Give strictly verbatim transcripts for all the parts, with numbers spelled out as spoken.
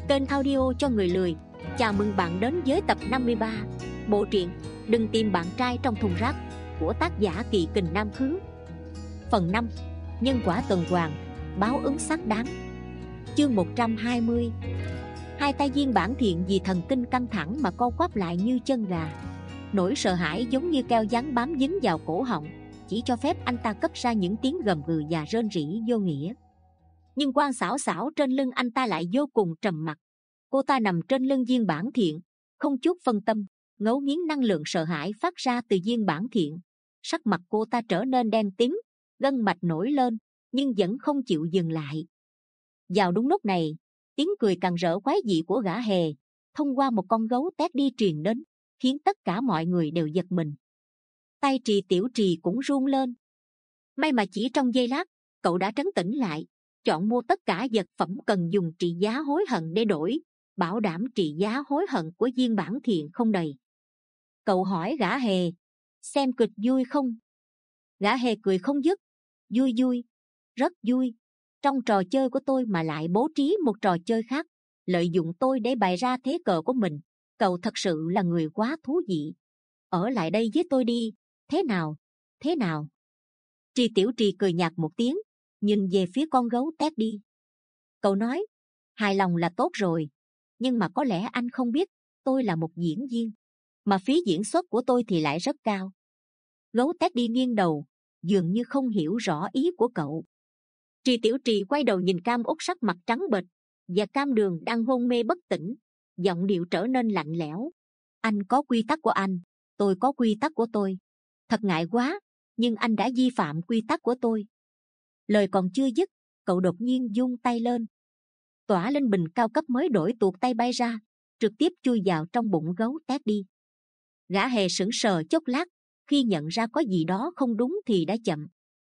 Kênh audio cho người lười. Chào mừng bạn đến với tập năm mươi ba bộ truyện Đừng tìm bạn trai trong thùng rác của tác giả Kỵ Kình Nam Khứ. Phần năm. Nhân quả tuần hoàn, báo ứng xác đáng. Chương một trăm hai mươi. Hai tay Viên Bản Thiện vì thần kinh căng thẳng mà co quắp lại như chân gà. Nỗi sợ hãi giống như keo dán bám dính vào cổ họng, chỉ cho phép anh ta cất ra những tiếng gầm gừ và rên rỉ vô nghĩa. Nhưng Quan Xảo Xảo trên lưng anh ta lại vô cùng trầm mặc. Cô ta nằm trên lưng Viên Bản Thiện, không chút phân tâm, ngấu nghiến năng lượng sợ hãi phát ra từ Viên Bản Thiện. Sắc mặt cô ta trở nên đen tím, gân mạch nổi lên, nhưng vẫn không chịu dừng lại. Vào đúng lúc này, tiếng cười càng rỡ quái dị của gã hề thông qua một con gấu tét đi truyền đến, khiến tất cả mọi người đều giật mình. Tay Trì Tiểu Trì cũng run lên. May mà chỉ trong giây lát, cậu đã trấn tĩnh lại, chọn mua tất cả vật phẩm cần dùng trị giá hối hận để đổi, bảo đảm trị giá hối hận của Viên Bản Thiện không đầy. Cậu hỏi gã hề, xem kịch vui không? Gã hề cười không dứt. Vui vui, rất vui. Trong trò chơi của tôi mà lại bố trí một trò chơi khác, lợi dụng tôi để bày ra thế cờ của mình. Cậu thật sự là người quá thú vị. Ở lại đây với tôi đi, thế nào, thế nào? Trì Tiểu Trì cười nhạt một tiếng, nhìn về phía con gấu tét đi. Cậu nói, hài lòng là tốt rồi, nhưng mà có lẽ anh không biết, tôi là một diễn viên, mà phí diễn xuất của tôi thì lại rất cao. Gấu tét đi nghiêng đầu, dường như không hiểu rõ ý của cậu. Trì Tiểu Trì quay đầu nhìn Cam Út sắc mặt trắng bệch và Cam Đường đang hôn mê bất tỉnh, giọng điệu trở nên lạnh lẽo. Anh có quy tắc của anh, tôi có quy tắc của tôi. Thật ngại quá, nhưng anh đã vi phạm quy tắc của tôi. Lời còn chưa dứt, cậu đột nhiên vung tay lên. Tỏa linh bình cao cấp mới đổi tuột tay bay ra, trực tiếp chui vào trong bụng gấu tét đi. Gã hề sững sờ chốc lát, khi nhận ra có gì đó không đúng thì đã chậm.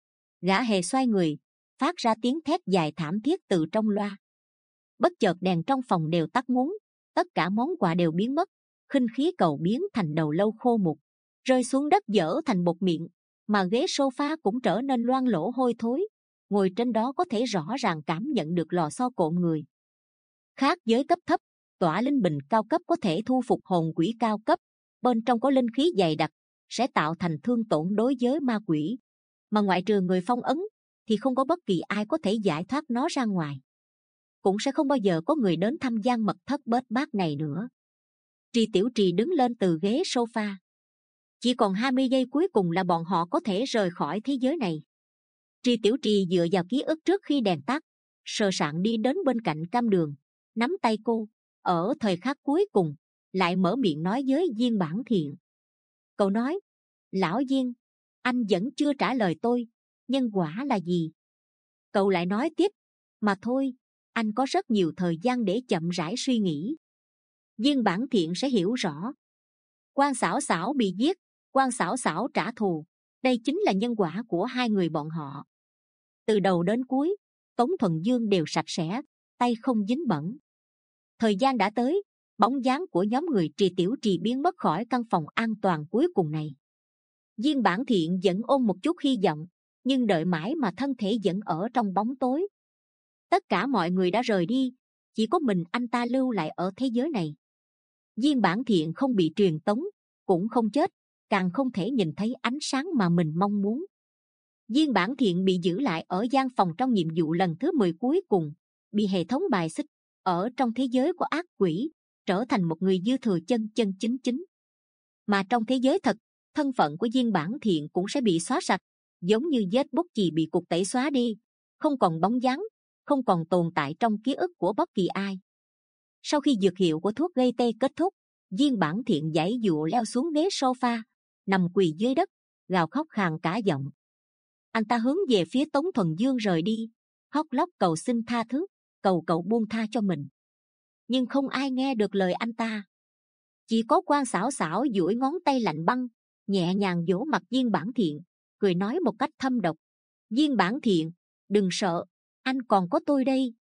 Gã hề xoay người, phát ra tiếng thét dài thảm thiết từ trong loa. Bất chợt đèn trong phòng đều tắt ngúm, tất cả món quà đều biến mất, khinh khí cầu biến thành đầu lâu khô mục, rơi xuống đất dở thành bột miệng, mà ghế sofa cũng trở nên loang lổ hôi thối. Ngồi trên đó có thể rõ ràng cảm nhận được lò xo cộm người. Khác với cấp thấp, tỏa linh bình cao cấp có thể thu phục hồn quỷ cao cấp, bên trong có linh khí dày đặc, sẽ tạo thành thương tổn đối với ma quỷ, mà ngoại trừ người phong ấn thì không có bất kỳ ai có thể giải thoát nó ra ngoài. Cũng sẽ không bao giờ có người đến thăm gian mật thất bết bát này nữa. Trì Tiểu Trì đứng lên từ ghế sofa. Chỉ còn hai mươi giây cuối cùng là bọn họ có thể rời khỏi thế giới này. Trì Tiểu Trì dựa vào ký ức trước khi đèn tắt, sờ soạng đi đến bên cạnh Cam Đường, nắm tay cô. Ở thời khắc cuối cùng, lại mở miệng nói với Viên Bản Thiện. Cậu nói, lão Viên, anh vẫn chưa trả lời tôi, nhân quả là gì? Cậu lại nói tiếp, mà thôi, anh có rất nhiều thời gian để chậm rãi suy nghĩ. Viên Bản Thiện sẽ hiểu rõ. Quan Xảo Xảo bị giết, Quan Xảo Xảo trả thù, đây chính là nhân quả của hai người bọn họ. Từ đầu đến cuối, Tống Thuần Dương đều sạch sẽ, tay không dính bẩn. Thời gian đã tới, bóng dáng của nhóm người Trì Tiểu Trì biến mất khỏi căn phòng an toàn cuối cùng này. Viên Bản Thiện vẫn ôm một chút hy vọng, nhưng đợi mãi mà thân thể vẫn ở trong bóng tối. Tất cả mọi người đã rời đi, chỉ có mình anh ta lưu lại ở thế giới này. Viên Bản Thiện không bị truyền tống, cũng không chết, càng không thể nhìn thấy ánh sáng mà mình mong muốn. Viên Bản Thiện bị giữ lại ở gian phòng trong nhiệm vụ lần thứ mười cuối cùng, bị hệ thống bài xích, ở trong thế giới của ác quỷ, trở thành một người dư thừa chân chân chính chính. Mà trong thế giới thật, thân phận của Viên Bản Thiện cũng sẽ bị xóa sạch, giống như vết bút chì bị cục tẩy xóa đi, không còn bóng dáng, không còn tồn tại trong ký ức của bất kỳ ai. Sau khi dược hiệu của thuốc gây tê kết thúc, Viên Bản Thiện giãy giụa leo xuống ghế sofa, nằm quỳ dưới đất, gào khóc khàn cả giọng. Anh ta hướng về phía Tống Thuần Dương rời đi, khóc lóc cầu xin tha thứ, cầu cậu buông tha cho mình. Nhưng không ai nghe được lời anh ta. Chỉ có Quan Xảo Xảo duỗi ngón tay lạnh băng, nhẹ nhàng vỗ mặt Viên Bản Thiện, cười nói một cách thâm độc. Viên Bản Thiện, đừng sợ, anh còn có tôi đây.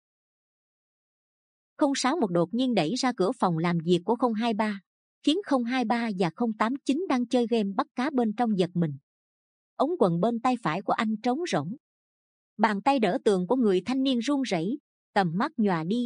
Không sáu một đột nhiên đẩy ra cửa phòng làm việc của không hai ba, khiến không hai ba và không tám chín đang chơi game bắt cá bên trong giật mình. Ống quần bên tay phải của anh trống rỗng. Bàn tay đỡ tường của người thanh niên run rẩy, tầm mắt nhòa đi,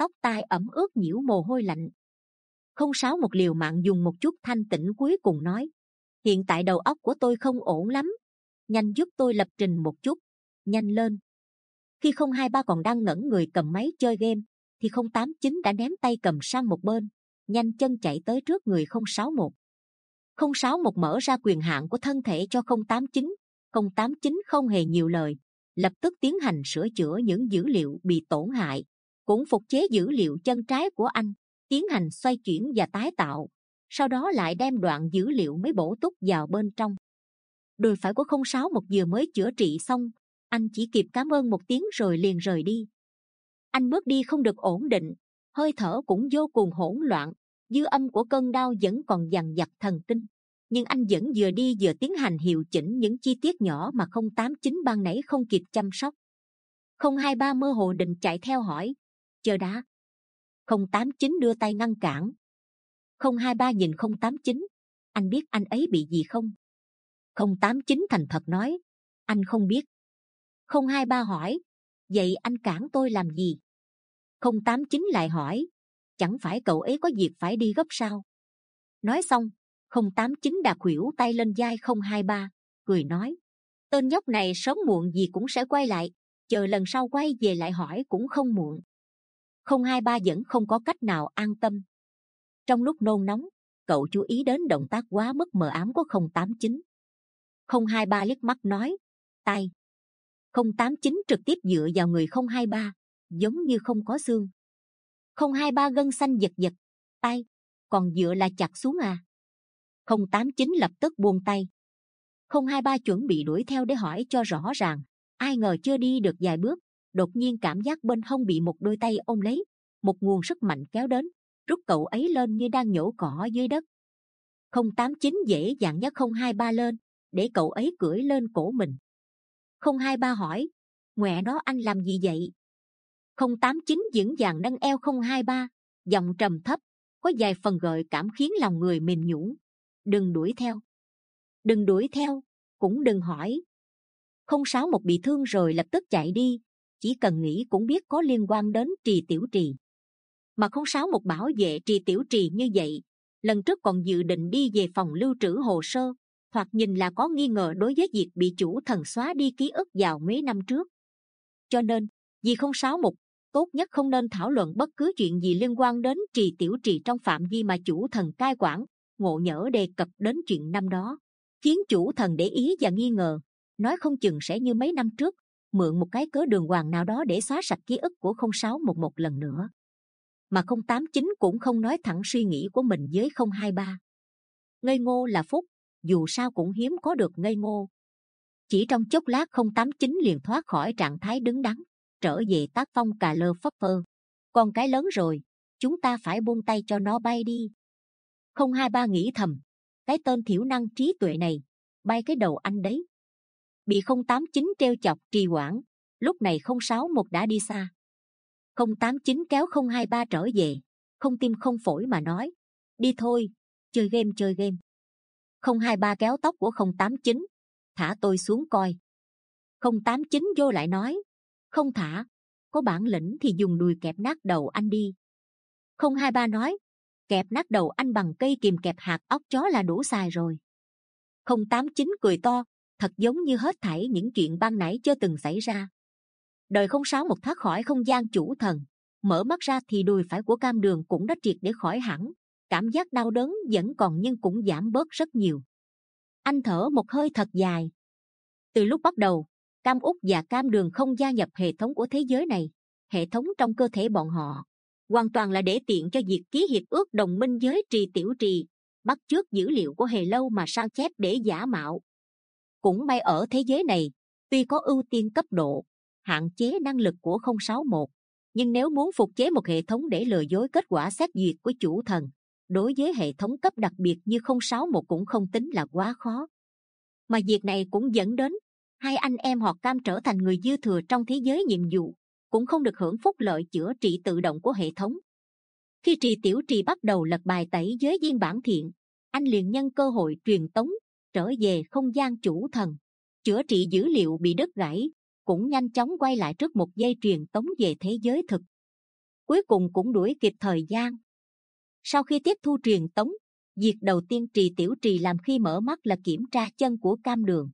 tóc tai ẩm ướt nhiễu mồ hôi lạnh. Không sáu một liều mạng dùng một chút thanh tĩnh cuối cùng nói: hiện tại đầu óc của tôi không ổn lắm, nhanh giúp tôi lập trình một chút, nhanh lên. Khi không hai ba còn đang ngẩn người cầm máy chơi game thì không tám chín đã ném tay cầm sang một bên, nhanh chân chạy tới trước người không sáu một. Không sáu một mở ra quyền hạn của thân thể cho không tám chín. Không tám chín không hề nhiều lời, lập tức tiến hành sửa chữa những dữ liệu bị tổn hại, cũng phục chế dữ liệu chân trái của anh, tiến hành xoay chuyển và tái tạo, sau đó lại đem đoạn dữ liệu mới bổ túc vào bên trong. Đùi phải của không sáu một vừa mới chữa trị xong, anh chỉ kịp cảm ơn một tiếng rồi liền rời đi. Anh bước đi không được ổn định, hơi thở cũng vô cùng hỗn loạn, dư âm của cơn đau vẫn còn dằn vặt thần kinh. Nhưng anh vẫn vừa đi vừa tiến hành hiệu chỉnh những chi tiết nhỏ mà không tám chín ban nãy không kịp chăm sóc. Không hai ba mơ hồ định chạy theo hỏi: chờ đã. Không tám chín đưa tay ngăn cản. Không hai ba nhìn không tám chín: anh biết anh ấy bị gì không? Không tám chín thành thật nói: anh không biết. Không hai ba hỏi: vậy anh cản tôi làm gì? Không tám chín lại hỏi: chẳng phải cậu ấy có việc phải đi gấp sao? Nói xong, không tám chín đã khuỷu tay lên vai không hai ba, cười nói: tên nhóc này sớm muộn gì cũng sẽ quay lại, chờ lần sau quay về lại hỏi cũng không muộn. Không hai ba vẫn không có cách nào an tâm. Trong lúc nôn nóng, cậu chú ý đến động tác quá mức mờ ám của không tám chín. Không hai ba liếc mắt nói: tay. Không tám chín trực tiếp dựa vào người không hai ba, giống như không có xương. Không hai ba gân xanh giật giật: tay, còn dựa là chặt xuống à? Không tám chín lập tức buông tay. Không hai ba chuẩn bị đuổi theo để hỏi cho rõ ràng, ai ngờ chưa đi được vài bước, đột nhiên cảm giác bên hông bị một đôi tay ôm lấy, một nguồn sức mạnh kéo đến, rút cậu ấy lên như đang nhổ cỏ dưới đất. Không tám chín dễ dàng nhấc không hai ba lên, để cậu ấy cưỡi lên cổ mình. Không hai ba hỏi: ngoẹ nó anh làm gì vậy? Không tám chín vững vàng nâng eo không hai ba, giọng trầm thấp, có vài phần gợi cảm khiến lòng người mềm nhũn: đừng đuổi theo, đừng đuổi theo, cũng đừng hỏi. Không sáu một bị thương rồi lập tức chạy đi, chỉ cần nghĩ cũng biết có liên quan đến Trì Tiểu Trì. Mà không sáu một bảo vệ Trì Tiểu Trì như vậy, lần trước còn dự định đi về phòng lưu trữ hồ sơ, thoạt nhìn là có nghi ngờ đối với việc bị chủ thần xóa đi ký ức vào mấy năm trước. Cho nên, vì không sáu một, tốt nhất không nên thảo luận bất cứ chuyện gì liên quan đến Trì Tiểu Trì trong phạm vi mà chủ thần cai quản. Ngộ nhỡ đề cập đến chuyện năm đó, khiến chủ thần để ý và nghi ngờ, nói không chừng sẽ như mấy năm trước, mượn một cái cớ đường hoàng nào đó để xóa sạch ký ức của không sáu một một lần nữa. Mà không tám chín cũng không nói thẳng suy nghĩ của mình với không hai ba. Ngây ngô là phúc, dù sao cũng hiếm có được ngây ngô. Chỉ trong chốc lát không tám chín liền thoát khỏi trạng thái đứng đắn, trở về tác phong cà lơ phất phơ. Con cái lớn rồi, chúng ta phải buông tay cho nó bay đi. Không hai ba nghĩ thầm, cái tên thiểu năng trí tuệ này, bay cái đầu anh đấy. Bị không tám chín treo chọc trì hoãn, lúc này không sáu một đã đi xa. Không tám chín kéo không hai ba trở về, không tim không phổi mà nói: đi thôi, chơi game chơi game. Không hai ba kéo tóc của không tám chín: thả tôi xuống coi. Không tám chín vô lại nói: không thả, có bản lĩnh thì dùng đùi kẹp nát đầu anh đi. Không hai ba nói: kẹp nát đầu anh bằng cây kìm kẹp hạt óc chó là đủ xài rồi. Không tám chín cười to, thật giống như hết thảy những chuyện ban nãy chưa từng xảy ra. Đời không sáu một thoát khỏi không gian chủ thần, mở mắt ra thì đùi phải của Cam Đường cũng đã triệt để khỏi hẳn, cảm giác đau đớn vẫn còn nhưng cũng giảm bớt rất nhiều. Anh thở một hơi thật dài. Từ lúc bắt đầu, Cam Út và Cam Đường không gia nhập hệ thống của thế giới này, hệ thống trong cơ thể bọn họ hoàn toàn là để tiện cho việc ký hiệp ước đồng minh với Trì Tiểu Trì, bắt chước dữ liệu của Hề Lâu mà sao chép để giả mạo. Cũng may ở thế giới này, tuy có ưu tiên cấp độ, hạn chế năng lực của không sáu một, nhưng nếu muốn phục chế một hệ thống để lừa dối kết quả xét duyệt của chủ thần, đối với hệ thống cấp đặc biệt như không sáu một cũng không tính là quá khó. Mà việc này cũng dẫn đến hai anh em họ Cam trở thành người dư thừa trong thế giới nhiệm vụ, cũng không được hưởng phúc lợi chữa trị tự động của hệ thống. Khi Trì Tiểu Trì bắt đầu lật bài tẩy với viên bản thiện, anh liền nhân cơ hội truyền tống trở về không gian chủ thần, chữa trị dữ liệu bị đứt gãy, cũng nhanh chóng quay lại trước một dây truyền tống về thế giới thực. cuối cùng cũng đuổi kịp thời gian. Sau khi tiếp thu truyền tống, việc đầu tiên Trì Tiểu Trì làm khi mở mắt là kiểm tra chân của Cam Đường.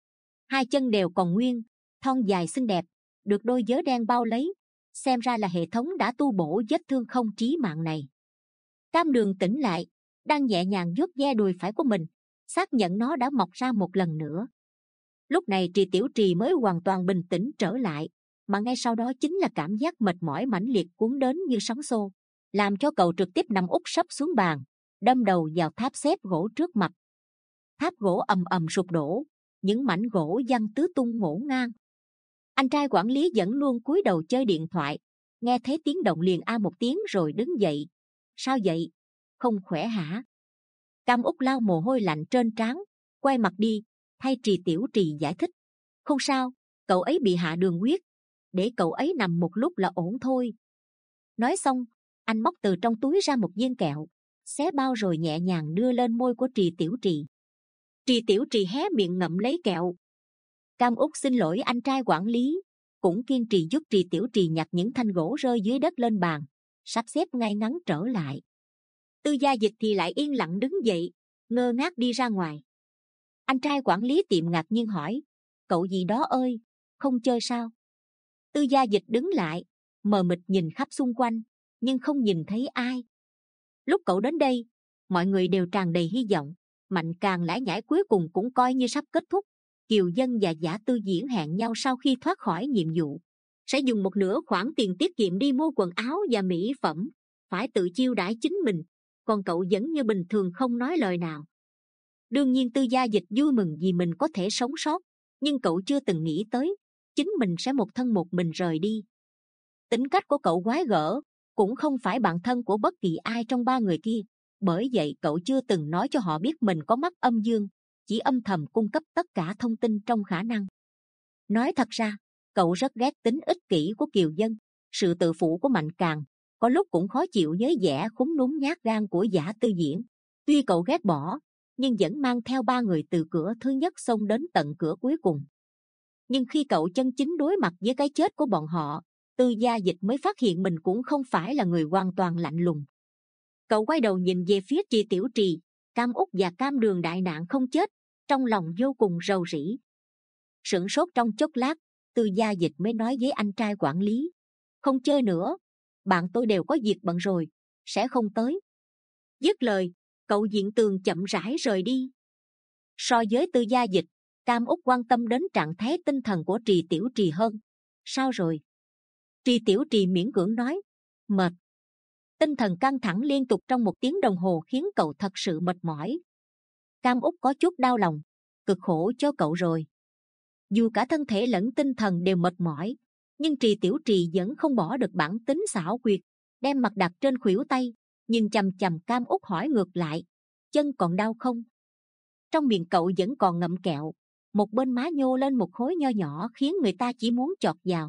Hai chân đều còn nguyên, thon dài xinh đẹp, được đôi giớ đen bao lấy, xem ra là hệ thống đã tu bổ vết thương không chí mạng này. Cam Đường tỉnh lại, đang nhẹ nhàng vuốt ve đùi phải của mình, xác nhận nó đã mọc ra một lần nữa. Lúc này Trì Tiểu Trì mới hoàn toàn bình tĩnh trở lại, mà ngay sau đó chính là cảm giác mệt mỏi mãnh liệt cuốn đến như sóng xô, làm cho cậu trực tiếp nằm úp sấp xuống bàn, đâm đầu vào tháp xếp gỗ trước mặt. Tháp gỗ ầm ầm sụp đổ, những mảnh gỗ văng tứ tung ngổn ngang. Anh trai quản lý vẫn luôn cúi đầu chơi điện thoại, nghe thấy tiếng động liền a một tiếng rồi đứng dậy. Sao vậy? Không khỏe hả? Cam Úc lau mồ hôi lạnh trên trán, quay mặt đi, thay Trì Tiểu Trì giải thích. Không sao, cậu ấy bị hạ đường huyết, để cậu ấy nằm một lúc là ổn thôi. Nói xong, anh móc từ trong túi ra một viên kẹo, xé bao rồi nhẹ nhàng đưa lên môi của Trì Tiểu Trì. Trì Tiểu Trì hé miệng ngậm lấy kẹo. Cam Úc xin lỗi anh trai quản lý, cũng kiên trì giúp Trì Tiểu Trì nhặt những thanh gỗ rơi dưới đất lên bàn, sắp xếp ngay ngắn trở lại. Tư Gia Dịch thì lại yên lặng đứng dậy, ngơ ngác đi ra ngoài. Anh trai quản lý tiệm ngạc nhiên hỏi, cậu gì đó ơi, không chơi sao? Tư Gia Dịch đứng lại, mờ mịt nhìn khắp xung quanh, nhưng không nhìn thấy ai. Lúc cậu đến đây, mọi người đều tràn đầy hy vọng. Mạnh Càng lải nhải cuối cùng cũng coi như sắp kết thúc. Kiều Dân và Giả Tư Diễn hẹn nhau sau khi thoát khỏi nhiệm vụ sẽ dùng một nửa khoản tiền tiết kiệm đi mua quần áo và mỹ phẩm, phải tự chiêu đãi chính mình. Còn cậu vẫn như bình thường không nói lời nào. Đương nhiên Tư Gia Dịch vui mừng vì mình có thể sống sót, nhưng cậu chưa từng nghĩ tới chính mình sẽ một thân một mình rời đi. Tính cách của cậu quái gở, cũng không phải bạn thân của bất kỳ ai trong ba người kia. Bởi vậy cậu chưa từng nói cho họ biết mình có mắt âm dương, chỉ âm thầm cung cấp tất cả thông tin trong khả năng. Nói thật ra, cậu rất ghét tính ích kỷ của Kiều Dân, sự tự phụ của Mạnh Càng, có lúc cũng khó chịu với vẻ khúm núm nhát gan của Giả Tư Diễn. Tuy cậu ghét bỏ, nhưng vẫn mang theo ba người từ cửa thứ nhất xông đến tận cửa cuối cùng. Nhưng khi cậu chân chính đối mặt với cái chết của bọn họ, Tư Gia Dịch mới phát hiện mình cũng không phải là người hoàn toàn lạnh lùng. Cậu quay đầu nhìn về phía Trì Tiểu Trì, Cam Úc và Cam Đường đại nạn không chết, trong lòng vô cùng rầu rĩ. Sửng sốt trong chốc lát, Tư Gia Dịch mới nói với anh trai quản lý, không chơi nữa, bạn tôi đều có việc bận rồi, sẽ không tới. Dứt lời, cậu Diện Tường chậm rãi rời đi. So với Tư Gia Dịch, Cam Úc quan tâm đến trạng thái tinh thần của Trì Tiểu Trì hơn. Sao rồi? Trì Tiểu Trì miễn cưỡng nói, mệt. Tinh thần căng thẳng liên tục trong một tiếng đồng hồ khiến cậu thật sự mệt mỏi. Cam Úc có chút đau lòng, cực khổ cho cậu rồi. Dù cả thân thể lẫn tinh thần đều mệt mỏi, nhưng Trì Tiểu Trì vẫn không bỏ được bản tính xảo quyệt, đem mặt đặt trên khuỷu tay, nhìn chằm chằm Cam Úc hỏi ngược lại, chân còn đau không? Trong miệng cậu vẫn còn ngậm kẹo, một bên má nhô lên một khối nho nhỏ khiến người ta chỉ muốn chọt vào.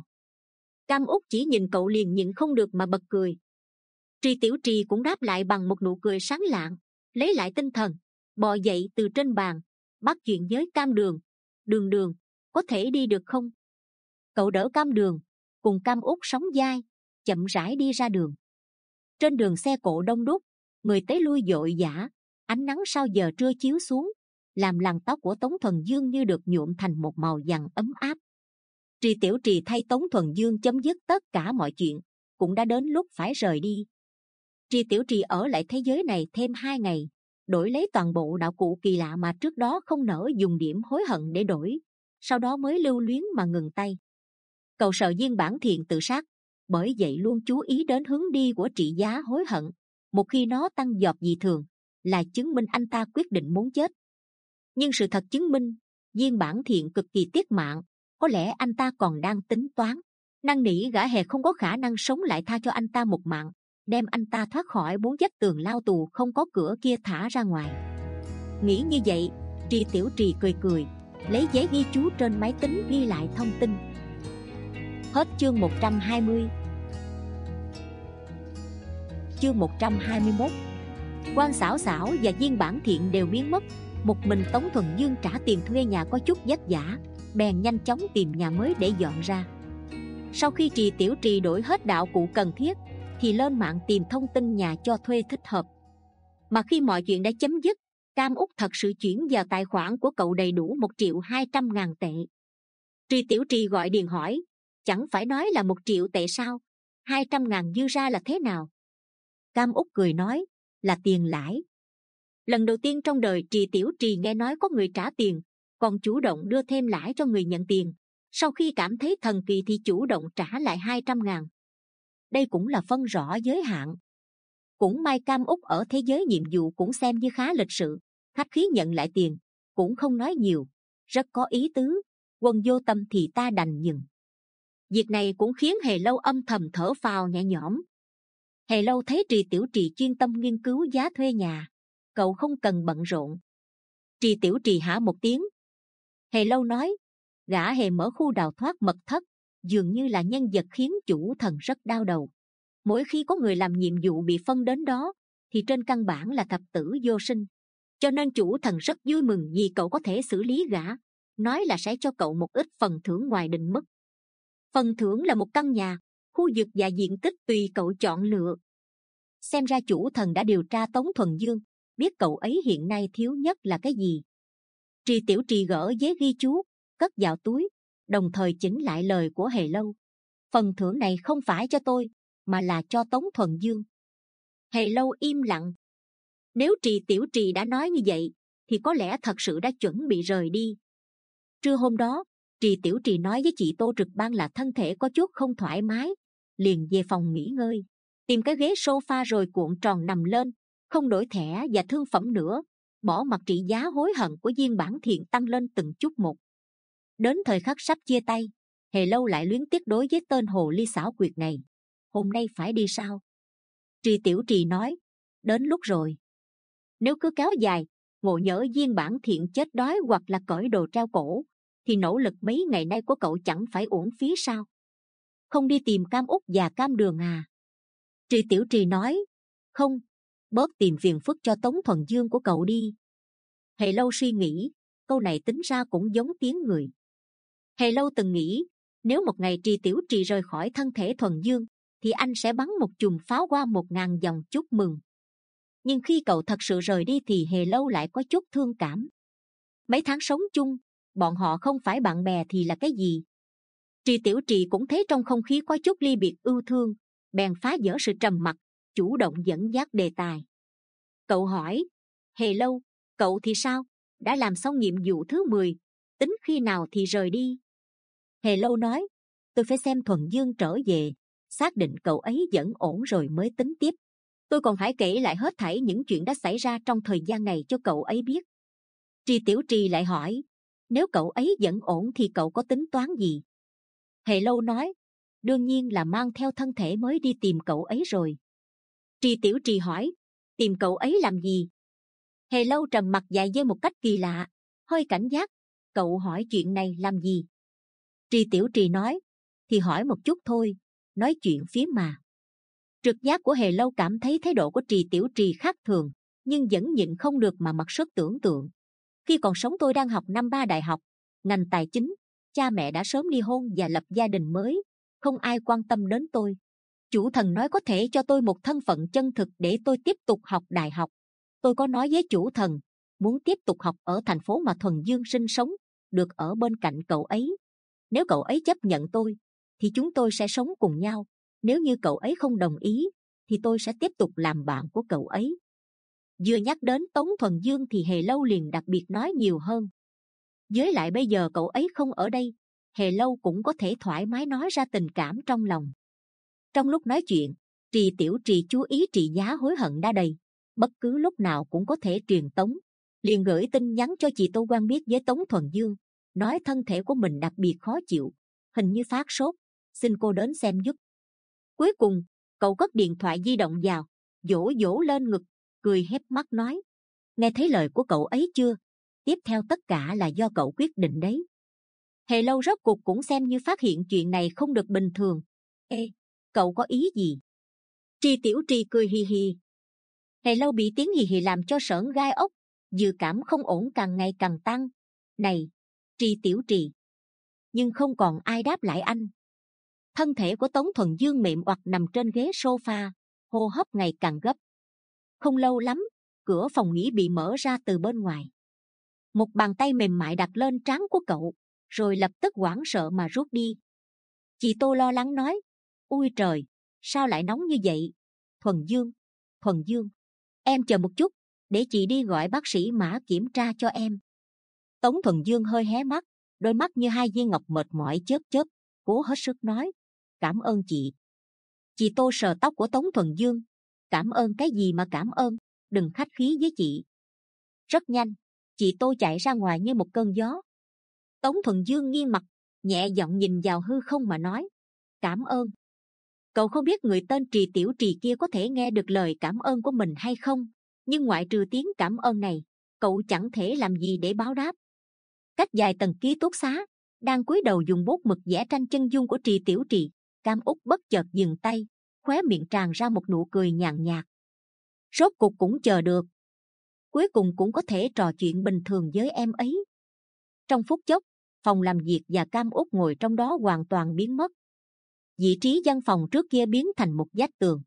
Cam Úc chỉ nhìn cậu liền nhịn không được mà bật cười. Trì Tiểu Trì cũng đáp lại bằng một nụ cười sáng lạng, lấy lại tinh thần, bò dậy từ trên bàn, bắt chuyện với Cam Đường. Đường Đường, có thể đi được không? Cậu đỡ Cam Đường, cùng Cam Úc sóng vai, chậm rãi đi ra đường. Trên đường xe cộ đông đúc, người tới lui vội vã, ánh nắng sau giờ trưa chiếu xuống, làm làn tóc của Tống Thuần Dương như được nhuộm thành một màu vàng ấm áp. Trì Tiểu Trì thay Tống Thuần Dương chấm dứt tất cả mọi chuyện, cũng đã đến lúc phải rời đi. Trì Tiểu Trì ở lại thế giới này thêm hai ngày, đổi lấy toàn bộ đạo cụ kỳ lạ mà trước đó không nỡ dùng điểm hối hận để đổi, sau đó mới lưu luyến mà ngừng tay. Cậu sợ Viên Bản Thiện tự sát, bởi vậy luôn chú ý đến hướng đi của trị giá hối hận. Một khi nó tăng dọt dị thường, là chứng minh anh ta quyết định muốn chết. Nhưng sự thật chứng minh, Viên Bản Thiện cực kỳ tiết mạng, có lẽ anh ta còn đang tính toán, năn nỉ gã hề không có khả năng sống lại tha cho anh ta một mạng, đem anh ta thoát khỏi bốn vách tường lao tù không có cửa kia thả ra ngoài. Nghĩ như vậy, Trì Tiểu Trì cười cười, lấy giấy ghi chú trên máy tính ghi lại thông tin. Hết chương một trăm hai mươi. Chương một trăm hai mươi mốt. Quan Xảo Xảo và Viên Bản Thiện đều biến mất, một mình Tống Thuần Dương trả tiền thuê nhà có chút vất vả, bèn nhanh chóng tìm nhà mới để dọn ra. Sau khi Trì Tiểu Trì đổi hết đạo cụ cần thiết, thì lên mạng tìm thông tin nhà cho thuê thích hợp. Mà khi mọi chuyện đã chấm dứt, Cam Úc thật sự chuyển vào tài khoản của cậu đầy đủ một triệu hai trăm ngàn tệ. Tri Tiểu Trì gọi điện hỏi, chẳng phải nói là một triệu tệ sao? Hai trăm ngàn dư ra là thế nào? Cam Úc cười nói, là tiền lãi. Lần đầu tiên trong đời Trì Tiểu Trì nghe nói có người trả tiền, còn chủ động đưa thêm lãi cho người nhận tiền. Sau khi cảm thấy thần kỳ thì chủ động trả lại hai trăm ngàn. Đây cũng là phân rõ giới hạn. Cũng may Cam Úc ở thế giới nhiệm vụ cũng xem như khá lịch sự, khách khí nhận lại tiền, cũng không nói nhiều, rất có ý tứ. Quân vô tâm thì ta đành nhường. Việc này cũng khiến Hề Lâu âm thầm thở phào nhẹ nhõm. Hề Lâu thấy Trì Tiểu Trì chuyên tâm nghiên cứu giá thuê nhà, cậu không cần bận rộn. Trì Tiểu Trì hả một tiếng. Hề Lâu nói, gã Hề mở khu đào thoát mật thất, dường như là nhân vật khiến chủ thần rất đau đầu. Mỗi khi có người làm nhiệm vụ bị phân đến đó, thì trên căn bản là thập tử vô sinh. Cho nên chủ thần rất vui mừng vì cậu có thể xử lý gã, nói là sẽ cho cậu một ít phần thưởng ngoài định mức. Phần thưởng là một căn nhà, khu vực và diện tích tùy cậu chọn lựa. Xem ra chủ thần đã điều tra Tống Thuần Dương, biết cậu ấy hiện nay thiếu nhất là cái gì. Trì Tiểu Trì gỡ giấy ghi chú, cất vào túi, đồng thời chỉnh lại lời của Hề Lâu. Phần thưởng này không phải cho tôi, mà là cho Tống Thuần Dương. Hề Lâu im lặng. Nếu Trì Tiểu Trì đã nói như vậy, thì có lẽ thật sự đã chuẩn bị rời đi. Trưa hôm đó, Trì Tiểu Trì nói với chị Tô Trực Ban là thân thể có chút không thoải mái, liền về phòng nghỉ ngơi, tìm cái ghế sofa rồi cuộn tròn nằm lên, không đổi thẻ và thương phẩm nữa, bỏ mặc trị giá hối hận của viên bản thiện tăng lên từng chút một. Đến thời khắc sắp chia tay, Hề Lâu lại luyến tiếc đối với tên hồ ly xảo quyệt này. Hôm nay phải đi sao? Trì Tiểu Trì nói, đến lúc rồi. Nếu cứ kéo dài, ngộ nhỡ viên bản thiện chết đói hoặc là cởi đồ treo cổ, thì nỗ lực mấy ngày nay của cậu chẳng phải uổng phí sao? Không đi tìm Cam Úc và Cam Đường à? Trì Tiểu Trì nói, không, bớt tìm phiền phức cho Tống Thuần Dương của cậu đi. Hề Lâu suy nghĩ, câu này tính ra cũng giống tiếng người. Hề Lâu từng nghĩ, nếu một ngày Trì Tiểu Trì rời khỏi thân thể Thuần Dương, thì anh sẽ bắn một chùm pháo qua một ngàn dòng chúc mừng. Nhưng khi cậu thật sự rời đi thì Hề Lâu lại có chút thương cảm. Mấy tháng sống chung, bọn họ không phải bạn bè thì là cái gì? Trì Tiểu Trì cũng thấy trong không khí có chút ly biệt ưu thương, bèn phá vỡ sự trầm mặc, chủ động dẫn dắt đề tài. Cậu hỏi, Hề Lâu, cậu thì sao? Đã làm xong nhiệm vụ thứ mười, tính khi nào thì rời đi? Hề Lâu nói, tôi phải xem Thuần Dương trở về, xác định cậu ấy vẫn ổn rồi mới tính tiếp. Tôi còn phải kể lại hết thảy những chuyện đã xảy ra trong thời gian này cho cậu ấy biết. Trì Tiểu Trì lại hỏi, nếu cậu ấy vẫn ổn thì cậu có tính toán gì? Hề Lâu nói, đương nhiên là mang theo thân thể mới đi tìm cậu ấy rồi. Trì Tiểu Trì hỏi, tìm cậu ấy làm gì? Hề Lâu trầm mặc vài giây một cách kỳ lạ, hơi cảnh giác. Cậu hỏi chuyện này làm gì? Trì Tiểu Trì nói, thì hỏi một chút thôi, nói chuyện phía mà. Trực giác của Hề Lâu cảm thấy thái độ của Trì Tiểu Trì khác thường, nhưng vẫn nhịn không được mà mặc sức tưởng tượng. Khi còn sống tôi đang học năm ba đại học, ngành tài chính, cha mẹ đã sớm ly hôn và lập gia đình mới, không ai quan tâm đến tôi. Chủ thần nói có thể cho tôi một thân phận chân thực để tôi tiếp tục học đại học. Tôi có nói với chủ thần, muốn tiếp tục học ở thành phố mà Thuần Dương sinh sống, được ở bên cạnh cậu ấy. Nếu cậu ấy chấp nhận tôi, thì chúng tôi sẽ sống cùng nhau. Nếu như cậu ấy không đồng ý, thì tôi sẽ tiếp tục làm bạn của cậu ấy. Vừa nhắc đến Tống Thuần Dương thì Hề Lâu liền đặc biệt nói nhiều hơn. Với lại bây giờ cậu ấy không ở đây, Hề Lâu cũng có thể thoải mái nói ra tình cảm trong lòng. Trong lúc nói chuyện, Trì Tiểu Trì chú ý trị giá hối hận đã đầy, bất cứ lúc nào cũng có thể truyền tống. Liền gửi tin nhắn cho chị Tô Quan biết với Tống Thuần Dương, nói thân thể của mình đặc biệt khó chịu, hình như phát sốt, xin cô đến xem giúp. Cuối cùng, cậu cất điện thoại di động vào, vỗ vỗ lên ngực, cười hép mắt nói, nghe thấy lời của cậu ấy chưa? Tiếp theo tất cả là do cậu quyết định đấy. Hề Lâu rốt cuộc cũng xem như phát hiện chuyện này không được bình thường. Ê, cậu có ý gì? Trì Tiểu Trì cười hì hì. Hề Lâu bị tiếng hì hì làm cho sởn gai ốc, dự cảm không ổn càng ngày càng tăng. Này, Trì Tiểu Trì. Nhưng không còn ai đáp lại anh. Thân thể của Tống Thuần Dương mềm oặt nằm trên ghế sofa, hô hấp ngày càng gấp. Không lâu lắm, cửa phòng nghỉ bị mở ra từ bên ngoài. Một bàn tay mềm mại đặt lên trán của cậu, rồi lập tức hoảng sợ mà rút đi. Chị Tô lo lắng nói, ui trời, sao lại nóng như vậy? Thuần Dương, Thuần Dương, em chờ một chút, để chị đi gọi bác sĩ Mã kiểm tra cho em. Tống Thuần Dương hơi hé mắt, đôi mắt như hai viên ngọc mệt mỏi chớp chớp, cố hết sức nói, cảm ơn chị. Chị Tô sờ tóc của Tống Thuần Dương, cảm ơn cái gì mà cảm ơn, đừng khách khí với chị. Rất nhanh, chị Tô chạy ra ngoài như một cơn gió. Tống Thuần Dương nghiêng mặt, nhẹ giọng nhìn vào hư không mà nói, cảm ơn. Cậu không biết người tên Trì Tiểu Trì kia có thể nghe được lời cảm ơn của mình hay không, nhưng ngoại trừ tiếng cảm ơn này, cậu chẳng thể làm gì để báo đáp. Cách vài tầng ký túc xá, đang cúi đầu dùng bút mực vẽ tranh chân dung của Trì Tiểu Trì, Cam Úc bất chợt dừng tay, khóe miệng tràn ra một nụ cười nhàn nhạt. Rốt cuộc cũng chờ được, cuối cùng cũng có thể trò chuyện bình thường với em ấy. Trong phút chốc, phòng làm việc và Cam Úc ngồi trong đó hoàn toàn biến mất. Vị trí văn phòng trước kia biến thành một vách tường,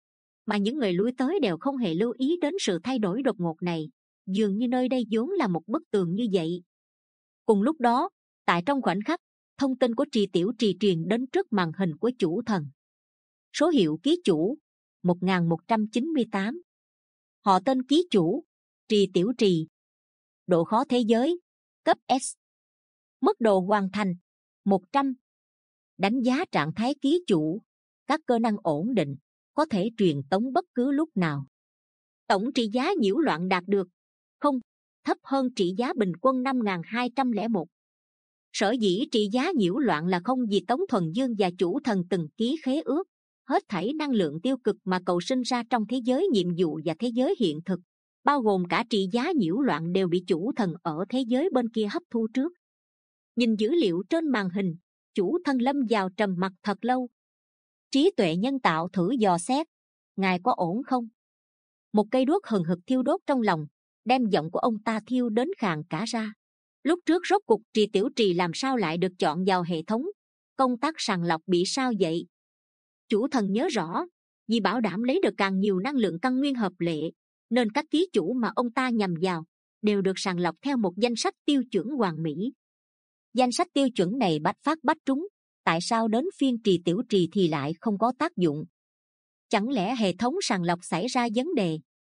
mà những người lui tới đều không hề lưu ý đến sự thay đổi đột ngột này, dường như nơi đây vốn là một bức tường như vậy. Cùng lúc đó, tại trong khoảnh khắc, thông tin của Trì Tiểu Trì truyền đến trước màn hình của chủ thần. Số hiệu ký chủ một nghìn một trăm chín mươi tám. Họ tên ký chủ Trì Tiểu Trì. Độ khó thế giới cấp S. Mức độ hoàn thành một trăm. Đánh giá trạng thái ký chủ, các cơ năng ổn định, có thể truyền tống bất cứ lúc nào. Tổng trị giá nhiễu loạn đạt được không, thấp hơn trị giá bình quân năm nghìn hai trăm lẻ một. Sở dĩ trị giá nhiễu loạn là không vì Tống Thuần Dương và chủ thần từng ký khế ước, hết thảy năng lượng tiêu cực mà cầu sinh ra trong thế giới nhiệm vụ và thế giới hiện thực, bao gồm cả trị giá nhiễu loạn đều bị chủ thần ở thế giới bên kia hấp thu trước. Nhìn dữ liệu trên màn hình, chủ thần lâm vào trầm mặc thật lâu. Trí tuệ nhân tạo thử dò xét, ngài có ổn không? Một cây đuốc hừng hực thiêu đốt trong lòng, đem giọng của ông ta thiêu đến khàn cả ra. Lúc trước rốt cuộc Trì Tiểu Trì làm sao lại được chọn vào hệ thống? Công tác sàng lọc bị sao vậy? Chủ thần nhớ rõ, vì bảo đảm lấy được càng nhiều năng lượng căn nguyên hợp lệ, nên các ký chủ mà ông ta nhằm vào đều được sàng lọc theo một danh sách tiêu chuẩn hoàn mỹ. Danh sách tiêu chuẩn này bách phát bách trúng, tại sao đến phiên Trì Tiểu Trì thì lại không có tác dụng? Chẳng lẽ hệ thống sàng lọc xảy ra vấn đề?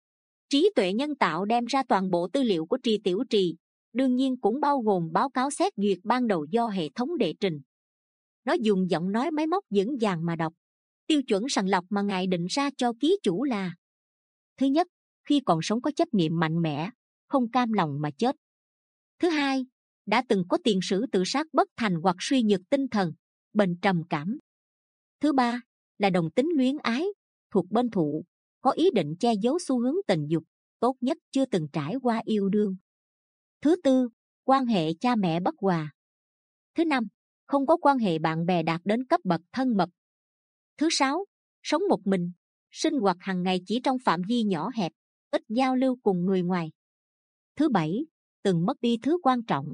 Trí tuệ nhân tạo đem ra toàn bộ tư liệu của Trì Tiểu Trì, đương nhiên cũng bao gồm báo cáo xét duyệt ban đầu do hệ thống đệ trình. Nó dùng giọng nói máy móc vững vàng mà đọc. Tiêu chuẩn sàng lọc mà ngài định ra cho ký chủ là: thứ nhất, khi còn sống có chấp niệm mạnh mẽ, không cam lòng mà chết. Thứ hai, đã từng có tiền sử tự sát bất thành hoặc suy nhược tinh thần, bệnh trầm cảm. Thứ ba, là đồng tính luyến ái, thuộc bên thụ, có ý định che giấu xu hướng tình dục, tốt nhất chưa từng trải qua yêu đương. Thứ tư, quan hệ cha mẹ bất hòa. Thứ năm, không có quan hệ bạn bè đạt đến cấp bậc thân mật. Thứ sáu, sống một mình, sinh hoạt hàng ngày chỉ trong phạm vi nhỏ hẹp, ít giao lưu cùng người ngoài. Thứ bảy, từng mất đi thứ quan trọng.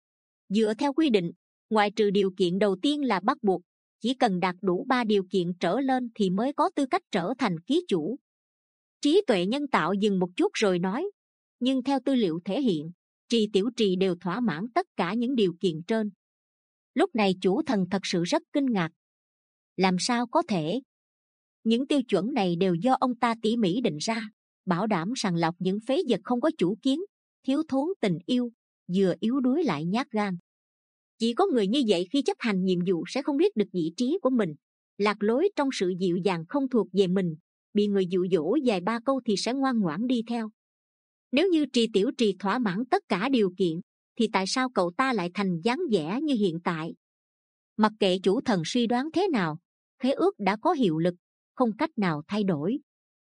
Dựa theo quy định, ngoại trừ điều kiện đầu tiên là bắt buộc, chỉ cần đạt đủ ba điều kiện trở lên thì mới có tư cách trở thành ký chủ. Trí tuệ nhân tạo dừng một chút rồi nói, nhưng theo tư liệu thể hiện, Trì Tiểu Trì đều thỏa mãn tất cả những điều kiện trên. Lúc này chủ thần thật sự rất kinh ngạc. Làm sao có thể? Những tiêu chuẩn này đều do ông ta tỉ mỉ định ra, bảo đảm sàng lọc những phế vật không có chủ kiến, thiếu thốn tình yêu, vừa yếu đuối lại nhát gan. Chỉ có người như vậy khi chấp hành nhiệm vụ sẽ không biết được vị trí của mình, lạc lối trong sự dịu dàng không thuộc về mình, bị người dụ dỗ vài ba câu thì sẽ ngoan ngoãn đi theo. Nếu như Trì Tiểu Trì thỏa mãn tất cả điều kiện, thì tại sao cậu ta lại thành dáng vẻ như hiện tại? Mặc kệ chủ thần suy đoán thế nào, khế ước đã có hiệu lực, không cách nào thay đổi.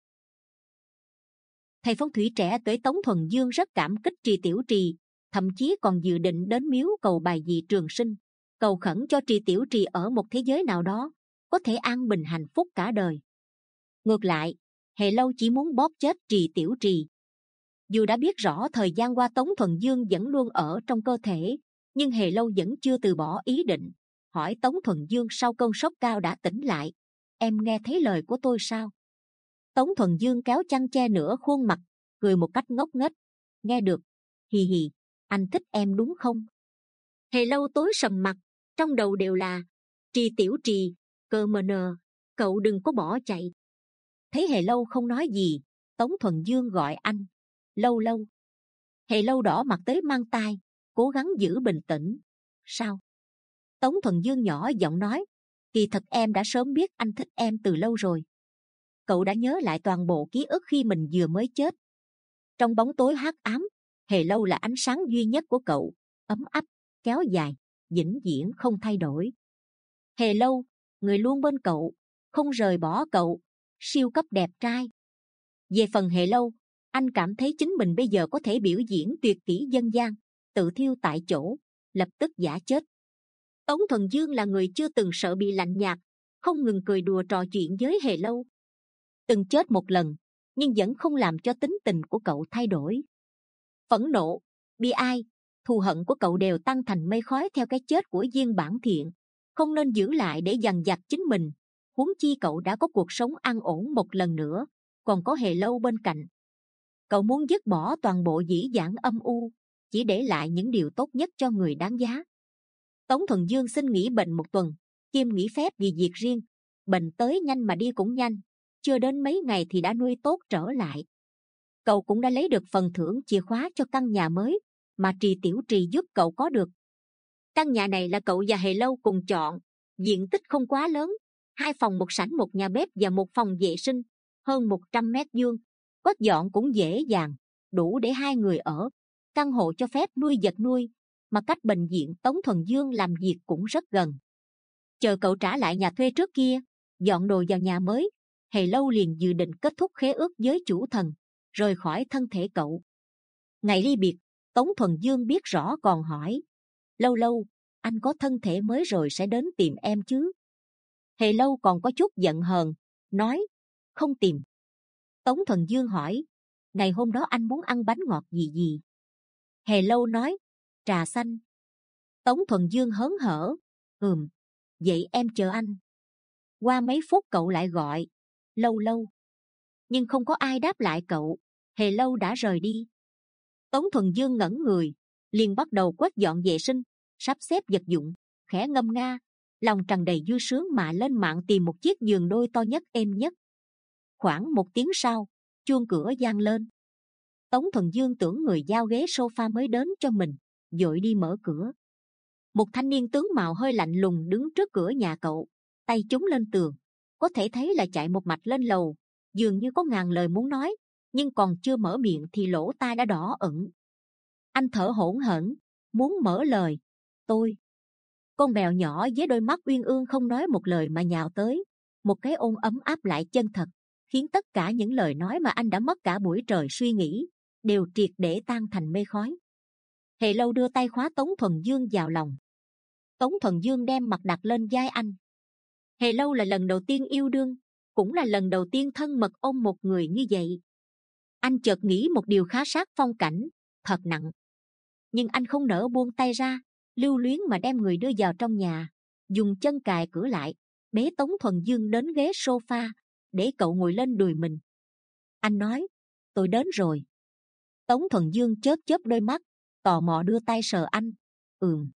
Thầy phong thủy trẻ tới Tống Thuần Dương rất cảm kích Trì Tiểu Trì, thậm chí còn dự định đến miếu cầu bài vị trường sinh, cầu khẩn cho Trì Tiểu Trì ở một thế giới nào đó có thể an bình hạnh phúc cả đời. Ngược lại, Hề Lâu chỉ muốn bóp chết Trì Tiểu Trì. Dù đã biết rõ thời gian qua Tống Thuần Dương vẫn luôn ở trong cơ thể, nhưng Hề Lâu vẫn chưa từ bỏ ý định. hỏi Tống Thuần Dương sau cơn sốc cao đã tỉnh lại. Em nghe thấy lời của tôi sao? Tống Thuần Dương kéo chăn che nửa khuôn mặt, cười một cách ngốc nghếch. Nghe được. Hì hì, anh thích em đúng không? Hề Lâu tối sầm mặt, trong đầu đều là Trì tiểu Trì, cơ mờ nờ, cậu đừng có bỏ chạy. Thấy Hề Lâu không nói gì, Tống Thuần Dương gọi anh. Lâu Lâu. Hề Lâu đỏ mặt tới mang tai, cố gắng giữ bình tĩnh. Sao? Tống Thuần Dương nhỏ giọng nói. Kỳ thật em đã sớm biết anh thích em từ lâu rồi. Cậu đã nhớ lại toàn bộ ký ức khi mình vừa mới chết. Trong bóng tối hắc ám, Hề Lâu là ánh sáng duy nhất của cậu, ấm áp, kéo dài, vĩnh viễn không thay đổi. Hề Lâu, người luôn bên cậu, không rời bỏ cậu, siêu cấp đẹp trai. Về phần Hề Lâu, anh cảm thấy chính mình bây giờ có thể biểu diễn tuyệt kỹ dân gian, tự thiêu tại chỗ, lập tức giả chết. Tống Thuần Dương là người chưa từng sợ bị lạnh nhạt, không ngừng cười đùa trò chuyện với Hề Lâu. Từng chết một lần, nhưng vẫn không làm cho tính tình của cậu thay đổi. Phẫn nộ, bi ai, thù hận của cậu đều tăng thành mây khói theo cái chết của Diên Bản Thiện. Không nên giữ lại để dằn vặt chính mình. Huống chi cậu đã có cuộc sống an ổn một lần nữa, còn có Hề Lâu bên cạnh. Cậu muốn dứt bỏ toàn bộ dĩ vãng âm u, chỉ để lại những điều tốt nhất cho người đáng giá. Tống Thuần Dương xin nghỉ bệnh một tuần, kiêm nghỉ phép vì việc riêng. Bệnh tới nhanh mà đi cũng nhanh, chưa đến mấy ngày thì đã nuôi tốt trở lại. Cậu cũng đã lấy được phần thưởng chìa khóa cho căn nhà mới mà Trì tiểu Trì giúp cậu có được. Căn nhà này là cậu và Hề Lâu cùng chọn, diện tích không quá lớn, hai phòng một sảnh một nhà bếp và một phòng vệ sinh, hơn một trăm mét vuông, quét dọn cũng dễ dàng, đủ để hai người ở. Căn hộ cho phép nuôi vật nuôi, mà cách bệnh viện Tống Thuần Dương làm việc cũng rất gần. Chờ cậu trả lại nhà thuê trước kia, dọn đồ vào nhà mới, Hề Lâu liền dự định kết thúc khế ước với chủ thần, rời khỏi thân thể cậu. Ngày ly biệt, Tống Thuần Dương biết rõ còn hỏi. Lâu Lâu, anh có thân thể mới rồi sẽ đến tìm em chứ? Hề Lâu còn có chút giận hờn, nói. Không tìm. Tống Thuần Dương hỏi. Ngày hôm đó anh muốn ăn bánh ngọt gì gì? Hề Lâu nói. Trà xanh. Tống Thuần Dương hớn hở. Ừm, vậy em chờ anh. Qua mấy phút cậu lại gọi. Lâu Lâu. Nhưng không có ai đáp lại cậu. Hề Lâu đã rời đi. Tống Thuần Dương ngẩn người, liền bắt đầu quét dọn vệ sinh, sắp xếp vật dụng, khẽ ngâm nga, lòng tràn đầy vui sướng mà lên mạng tìm một chiếc giường đôi to nhất êm nhất. Khoảng một tiếng sau, chuông cửa vang lên. Tống Thuần Dương tưởng người giao ghế sofa mới đến cho mình, vội đi mở cửa. Một thanh niên tướng mạo hơi lạnh lùng đứng trước cửa nhà cậu, tay chống lên tường, có thể thấy là chạy một mạch lên lầu, dường như có ngàn lời muốn nói, nhưng còn chưa mở miệng thì lỗ tai đã đỏ ửng. Anh thở hổn hển, muốn mở lời. Tôi. Con mèo nhỏ với đôi mắt uyên ương không nói một lời mà nhào tới, một cái ôm ấm áp lại chân thật, khiến tất cả những lời nói mà anh đã mất cả buổi trời suy nghĩ đều triệt để tan thành mây khói. Hề Lâu đưa tay khóa Tống Thuần Dương vào lòng. Tống Thuần Dương đem mặt đặt lên vai anh. Hề Lâu là lần đầu tiên yêu đương, cũng là lần đầu tiên thân mật ôm một người như vậy. Anh chợt nghĩ một điều khá sát phong cảnh, thật nặng. Nhưng anh không nỡ buông tay ra, lưu luyến mà đem người đưa vào trong nhà, dùng chân cài cửa lại, bế Tống Thuần Dương đến ghế sofa, để cậu ngồi lên đùi mình. Anh nói, tôi đến rồi. Tống Thuần Dương chớp chớp đôi mắt, tò mò đưa tay sờ anh. Ừm.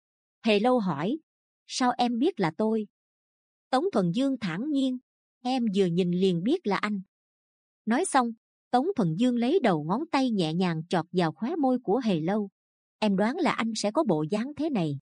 Hề Lâu hỏi, sao em biết là tôi? Tống Thuần Dương thản nhiên, em vừa nhìn liền biết là anh. Nói xong, Tống Thuần Dương lấy đầu ngón tay nhẹ nhàng chọt vào khóe môi của Hề Lâu. Em đoán là anh sẽ có bộ dáng thế này.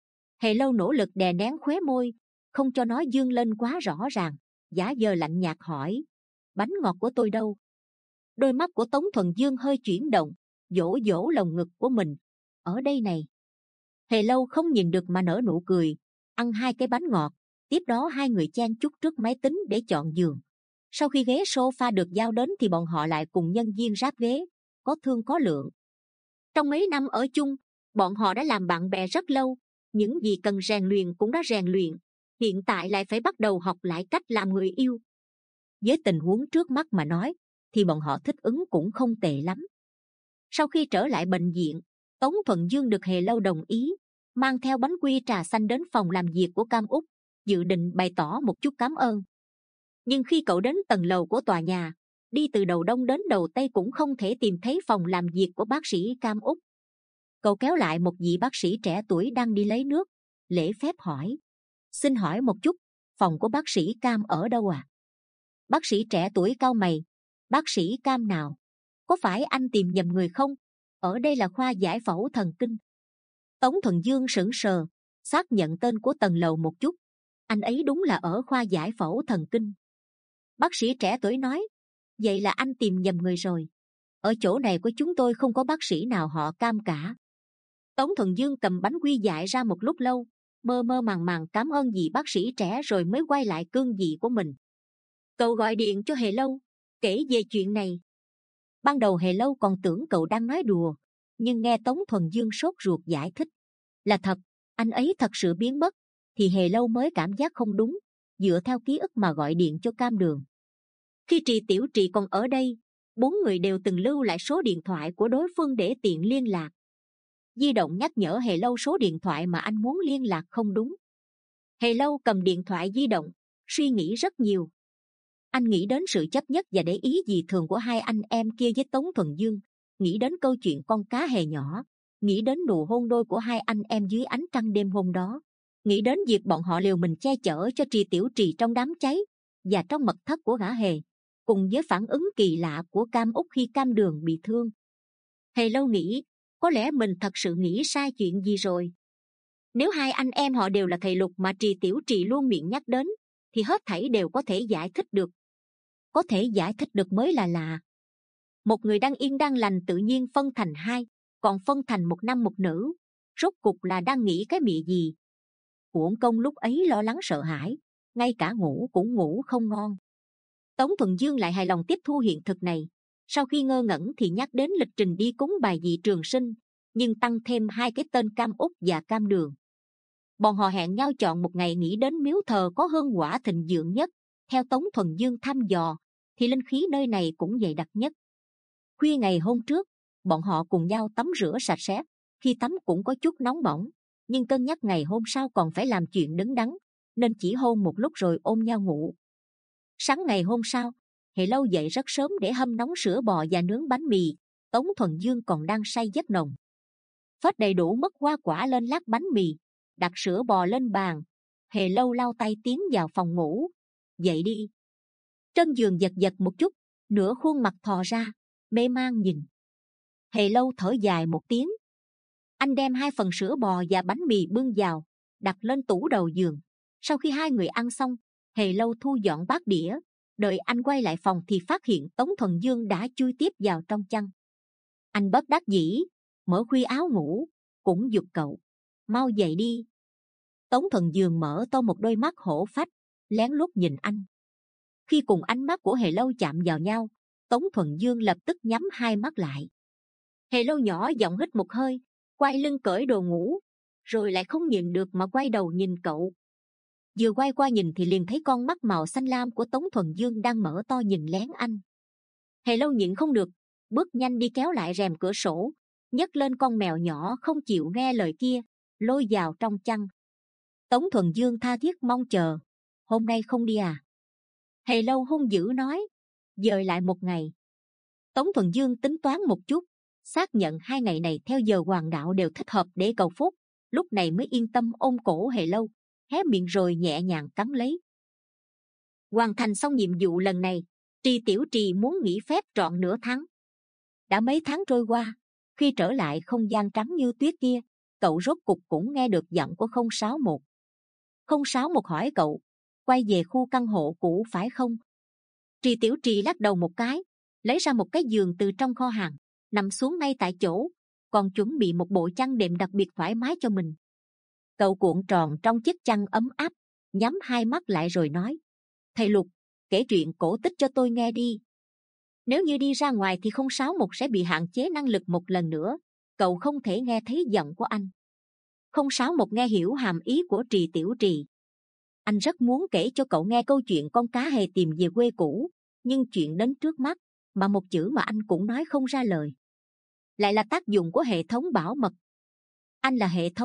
Hề Lâu nỗ lực đè nén khóe môi, không cho nó dương lên quá rõ ràng, giả vờ lạnh nhạt hỏi, bánh ngọt của tôi đâu? Đôi mắt của Tống Thuần Dương hơi chuyển động, dỗ dỗ lồng ngực của mình. Ở đây này. Hề Lâu không nhìn được mà nở nụ cười, ăn hai cái bánh ngọt. Tiếp đó hai người chen chúc trước máy tính để chọn giường. Sau khi ghế sofa được giao đến thì bọn họ lại cùng nhân viên ráp ghế, có thương có lượng. Trong mấy năm ở chung, bọn họ đã làm bạn bè rất lâu, những gì cần rèn luyện cũng đã rèn luyện, hiện tại lại phải bắt đầu học lại cách làm người yêu. Với tình huống trước mắt mà nói, thì bọn họ thích ứng cũng không tệ lắm. Sau khi trở lại bệnh viện, Tống Thuần Dương được Hề Lâu đồng ý, mang theo bánh quy trà xanh đến phòng làm việc của Cam Úc, dự định bày tỏ một chút cảm ơn. Nhưng khi cậu đến tầng lầu của tòa nhà, đi từ đầu đông đến đầu tây cũng không thể tìm thấy phòng làm việc của bác sĩ Cam Úc. Cậu kéo lại một vị bác sĩ trẻ tuổi đang đi lấy nước, lễ phép hỏi: "Xin hỏi một chút, phòng của bác sĩ Cam ở đâu à?" Bác sĩ trẻ tuổi cau mày: "Bác sĩ Cam nào? Có phải anh tìm nhầm người không? Ở đây là khoa giải phẫu thần kinh." Tống Thuần Dương sững sờ, xác nhận tên của tầng lầu một chút. Anh ấy đúng là ở khoa giải phẫu thần kinh. Bác sĩ trẻ tuổi nói: "Vậy là anh tìm nhầm người rồi. Ở chỗ này của chúng tôi không có bác sĩ nào họ Cam cả." Tống Thuần Dương cầm bánh quy dại ra một lúc lâu, mơ mơ màng màng cảm ơn vị bác sĩ trẻ rồi mới quay lại cương vị của mình. Cậu gọi điện cho Hề Lâu, kể về chuyện này. Ban đầu Hề Lâu còn tưởng cậu đang nói đùa, nhưng nghe Tống Thuần Dương sốt ruột giải thích là thật, anh ấy thật sự biến mất, thì Hề Lâu mới cảm giác không đúng, dựa theo ký ức mà gọi điện cho Cam Đường. Khi Trì Tiểu Trì còn ở đây, bốn người đều từng lưu lại số điện thoại của đối phương để tiện liên lạc. Di động nhắc nhở Hề Lâu số điện thoại mà anh muốn liên lạc không đúng. Hề Lâu cầm điện thoại di động, suy nghĩ rất nhiều. Anh nghĩ đến sự chấp nhất và để ý dị thường của hai anh em kia với Tống Thuần Dương, nghĩ đến câu chuyện con cá hề nhỏ, nghĩ đến nụ hôn đôi của hai anh em dưới ánh trăng đêm hôm đó, nghĩ đến việc bọn họ liều mình che chở cho Trì Tiểu Trì trong đám cháy và trong mật thất của gã Hề, cùng với phản ứng kỳ lạ của Cam Úc khi Cam Đường bị thương. Hề Lâu nghĩ, có lẽ mình thật sự nghĩ sai chuyện gì rồi. Nếu hai anh em họ đều là thầy Lục mà Trì Tiểu Trì luôn miệng nhắc đến, thì hết thảy đều có thể giải thích được. Có thể giải thích được mới là lạ. Một người đang yên đang lành tự nhiên phân thành hai, còn phân thành một nam một nữ, rốt cục là đang nghĩ cái mị gì? Uổng công lúc ấy lo lắng sợ hãi, ngay cả ngủ cũng ngủ không ngon. Tống Thuần Dương lại hài lòng tiếp thu hiện thực này. Sau khi ngơ ngẩn thì nhắc đến lịch trình đi cúng bài vị trường sinh, nhưng tăng thêm hai cái tên Cam Úc và Cam Đường. Bọn họ hẹn nhau chọn một ngày nghỉ đến miếu thờ có hương quả thịnh vượng nhất. Theo Tống Thuần Dương thăm dò, thì linh khí nơi này cũng dày đặc nhất. Khuya ngày hôm trước, bọn họ cùng nhau tắm rửa sạch sẽ. Khi tắm cũng có chút nóng bỏng, nhưng cân nhắc ngày hôm sau còn phải làm chuyện đứng đắn, nên chỉ hôn một lúc rồi ôm nhau ngủ. Sáng ngày hôm sau, Hề Lâu dậy rất sớm để hâm nóng sữa bò và nướng bánh mì. Tống Thuần Dương còn đang say giấc nồng. Phết đầy đủ mứt hoa quả lên lát bánh mì, đặt sữa bò lên bàn. Hề Lâu lau tay tiến vào phòng ngủ. Dậy đi. Trên giường giật giật một chút, nửa khuôn mặt thò ra, mê man nhìn. Hề Lâu thở dài một tiếng. Anh đem hai phần sữa bò và bánh mì bưng vào, đặt lên tủ đầu giường. Sau khi hai người ăn xong, Hề Lâu thu dọn bát đĩa. Đợi anh quay lại phòng thì phát hiện Tống Thuần Dương đã chui tiếp vào trong chăn. Anh bất đắc dĩ, mở khuy áo ngủ, cũng giục cậu: mau dậy đi. Tống Thuần Dương mở to một đôi mắt hổ phách, lén lút nhìn anh. Khi cùng ánh mắt của Hề Lâu chạm vào nhau, Tống Thuần Dương lập tức nhắm hai mắt lại. Hề Lâu nhỏ giọng hít một hơi, quay lưng cởi đồ ngủ, rồi lại không nhìn được mà quay đầu nhìn cậu. Vừa quay qua nhìn thì liền thấy con mắt màu xanh lam của Tống Thuần Dương đang mở to nhìn lén anh. Hề Lâu nhịn không được, bước nhanh đi kéo lại rèm cửa sổ, nhấc lên con mèo nhỏ không chịu nghe lời kia, lôi vào trong chăn. Tống Thuần Dương tha thiết mong chờ: hôm nay không đi à? Hề Lâu hung dữ nói: dời lại một ngày. Tống Thuần Dương tính toán một chút, xác nhận hai ngày này theo giờ hoàng đạo đều thích hợp để cầu phúc, lúc này mới yên tâm ôm cổ Hề Lâu, hé miệng rồi nhẹ nhàng cắn lấy. Hoàn thành xong nhiệm vụ lần này, Trì Tiểu Trì muốn nghỉ phép trọn nửa tháng. Đã mấy tháng trôi qua, khi trở lại không gian trắng như tuyết kia, cậu rốt cục cũng nghe được giọng của không sáu một. Không sáu một hỏi cậu: quay về khu căn hộ cũ phải không? Trì Tiểu Trì lắc đầu một cái, lấy ra một cái giường từ trong kho hàng, nằm xuống ngay tại chỗ, còn chuẩn bị một bộ chăn đệm đặc biệt thoải mái cho mình. Cậu cuộn tròn trong chiếc chăn ấm áp, nhắm hai mắt lại rồi nói: thầy Lục, kể chuyện cổ tích cho tôi nghe đi. Nếu như đi ra ngoài thì không sáu một sẽ bị hạn chế năng lực một lần nữa, cậu không thể nghe thấy giọng của anh. Không sáu một nghe hiểu hàm ý của Trì Tiểu Trì. Anh rất muốn kể cho cậu nghe câu chuyện con cá hề tìm về quê cũ, nhưng chuyện đến trước mắt mà một chữ mà anh cũng nói không ra lời. Lại là tác dụng của hệ thống bảo mật. Anh là hệ thống,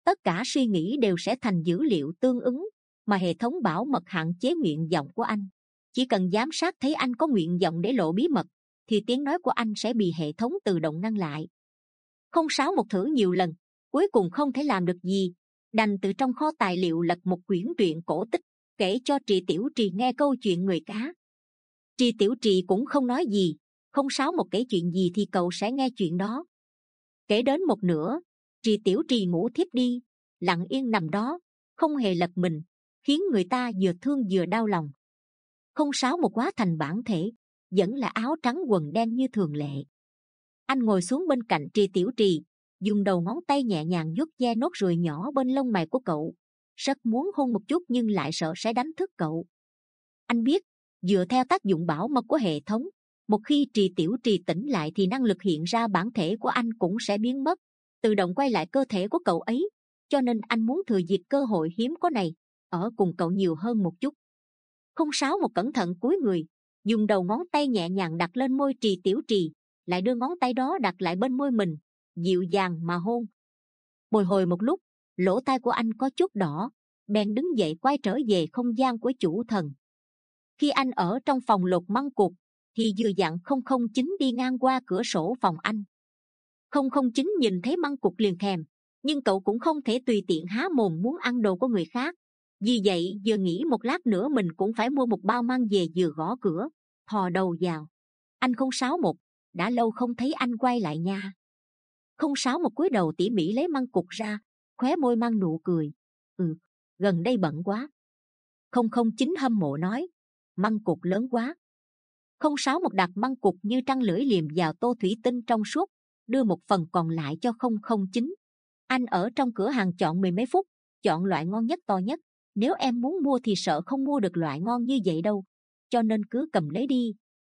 Tất cả suy nghĩ đều sẽ thành dữ liệu tương ứng, mà hệ thống bảo mật hạn chế nguyện vọng của anh. Chỉ cần giám sát thấy anh có nguyện vọng để lộ bí mật, thì tiếng nói của anh sẽ bị hệ thống tự động ngăn lại. Không sáu một thử nhiều lần, cuối cùng không thể làm được gì, đành từ trong kho tài liệu lật một quyển truyện cổ tích, kể cho Trì Tiểu Trì nghe câu chuyện người cá. Trì Tiểu Trì cũng không nói gì, không sáu một kể chuyện gì thì cậu sẽ nghe chuyện đó. Kể đến một nửa, Trì Tiểu Trì ngủ thiếp đi, lặng yên nằm đó, không hề lật mình, khiến người ta vừa thương vừa đau lòng. Không sáu một quá thành bản thể, vẫn là áo trắng quần đen như thường lệ. Anh ngồi xuống bên cạnh Trì Tiểu Trì, dùng đầu ngón tay nhẹ nhàng vuốt ve nốt ruồi nhỏ bên lông mày của cậu, rất muốn hôn một chút nhưng lại sợ sẽ đánh thức cậu. Anh biết, dựa theo tác dụng bảo mật của hệ thống, một khi Trì Tiểu Trì tỉnh lại thì năng lực hiện ra bản thể của anh cũng sẽ biến mất, tự động quay lại cơ thể của cậu ấy, cho nên anh muốn thừa dịp cơ hội hiếm có này, ở cùng cậu nhiều hơn một chút. Không sáu một cẩn thận cúi người, dùng đầu ngón tay nhẹ nhàng đặt lên môi Trì Tiểu Trì, lại đưa ngón tay đó đặt lại bên môi mình, dịu dàng mà hôn. Bồi hồi một lúc, lỗ tai của anh có chút đỏ, bèn đứng dậy quay trở về không gian của chủ thần. Khi anh ở trong phòng Lục Măng Cụt, thì vừa dặn không không chín đi ngang qua cửa sổ phòng anh. Không không chín nhìn thấy Măng Cụt liền thèm, nhưng cậu cũng không thể tùy tiện há mồm muốn ăn đồ của người khác. Vì vậy vừa nghĩ một lát nữa mình cũng phải mua một bao măng về, vừa gõ cửa, thò đầu vào. Anh không sáu một, đã lâu không thấy anh quay lại nha. Không sáu một cúi đầu tỉ mỉ lấy măng cụt ra, khóe môi mang nụ cười. Ừ, gần đây bận quá. Không không chín hâm mộ nói, măng cụt lớn quá. Không sáu một đặt măng cụt như trăng lưỡi liềm vào tô thủy tinh trong suốt, đưa một phần còn lại cho không không chín. Anh ở trong cửa hàng chọn mười mấy phút, chọn loại ngon nhất to nhất. Nếu em muốn mua thì sợ không mua được loại ngon như vậy đâu, cho nên cứ cầm lấy đi.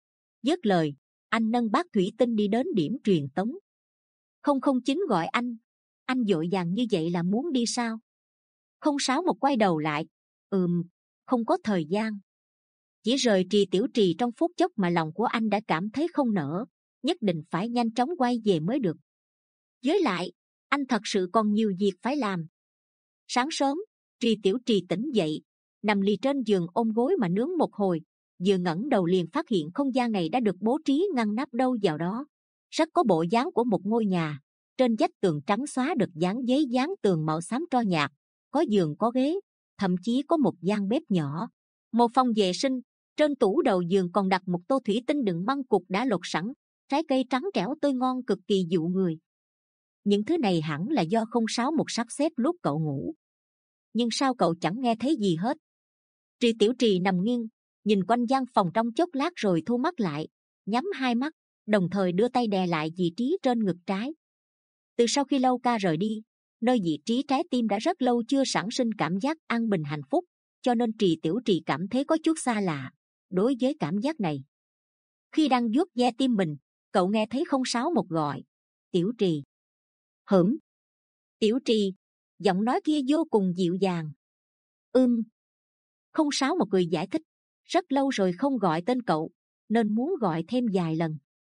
Dứt lời, anh nâng bát thủy tinh đi đến điểm truyền tống. Không không chín gọi anh, anh vội vàng như vậy là muốn đi sao? Không sáu một quay đầu lại, ừm, không có thời gian. Chỉ rời Trì Tiểu Trì trong phút chốc mà lòng của anh đã cảm thấy không nỡ, nhất định phải nhanh chóng quay về mới được. Với lại, anh thật sự còn nhiều việc phải làm. Sáng sớm, Trì Tiểu Trì tỉnh dậy, nằm lì trên giường ôm gối mà nướng một hồi, vừa ngẩng đầu liền phát hiện không gian này đã được bố trí ngăn nắp đâu vào đó, rất có bộ dáng của một ngôi nhà. Trên vách tường trắng xóa được dán giấy dán tường màu xám tro nhạt, có giường có ghế, thậm chí có một gian bếp nhỏ, một phòng vệ sinh. Trên tủ đầu giường còn đặt một tô thủy tinh đựng măng cụt đã lột sẵn, trái cây trắng trẻo tươi ngon cực kỳ dụ người. Những thứ này hẳn là do không sáu một sắp xếp lúc cậu ngủ, nhưng sao cậu chẳng nghe thấy gì hết? Trì Tiểu Trì nằm nghiêng, nhìn quanh gian phòng trong chốc lát rồi thu mắt lại, nhắm hai mắt, đồng thời đưa tay đè lại vị trí trên ngực trái. Từ sau khi Lâu Ca rời đi, nơi vị trí trái tim đã rất lâu chưa sản sinh cảm giác an bình hạnh phúc, cho nên Trì Tiểu Trì cảm thấy có chút xa lạ đối với cảm giác này. Khi đang vuốt ve tim mình, cậu nghe thấy không sáu một gọi, Tiểu Trì. Hửm. Tiểu Trì. Giọng nói kia vô cùng dịu dàng. Ưm. Không sáu một người giải thích, rất lâu rồi không gọi tên cậu, nên muốn gọi thêm vài lần.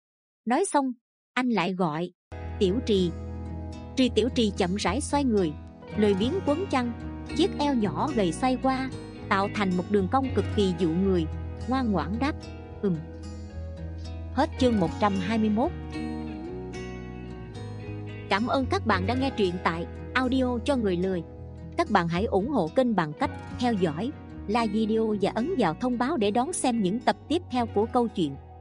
Nói xong, anh lại gọi, Tiểu Trì. Trì Tiểu Trì chậm rãi xoay người, lười biếng quấn chăn, chiếc eo nhỏ gầy xoay qua, tạo thành một đường cong cực kỳ dụ người, ngoan ngoãn đáp, ừm. Hết chương một trăm hai mươi mốt. Cảm ơn các bạn đã nghe truyện tại Audio cho người lười. Các bạn hãy ủng hộ kênh bằng cách theo dõi, like video và ấn vào thông báo để đón xem những tập tiếp theo của câu chuyện.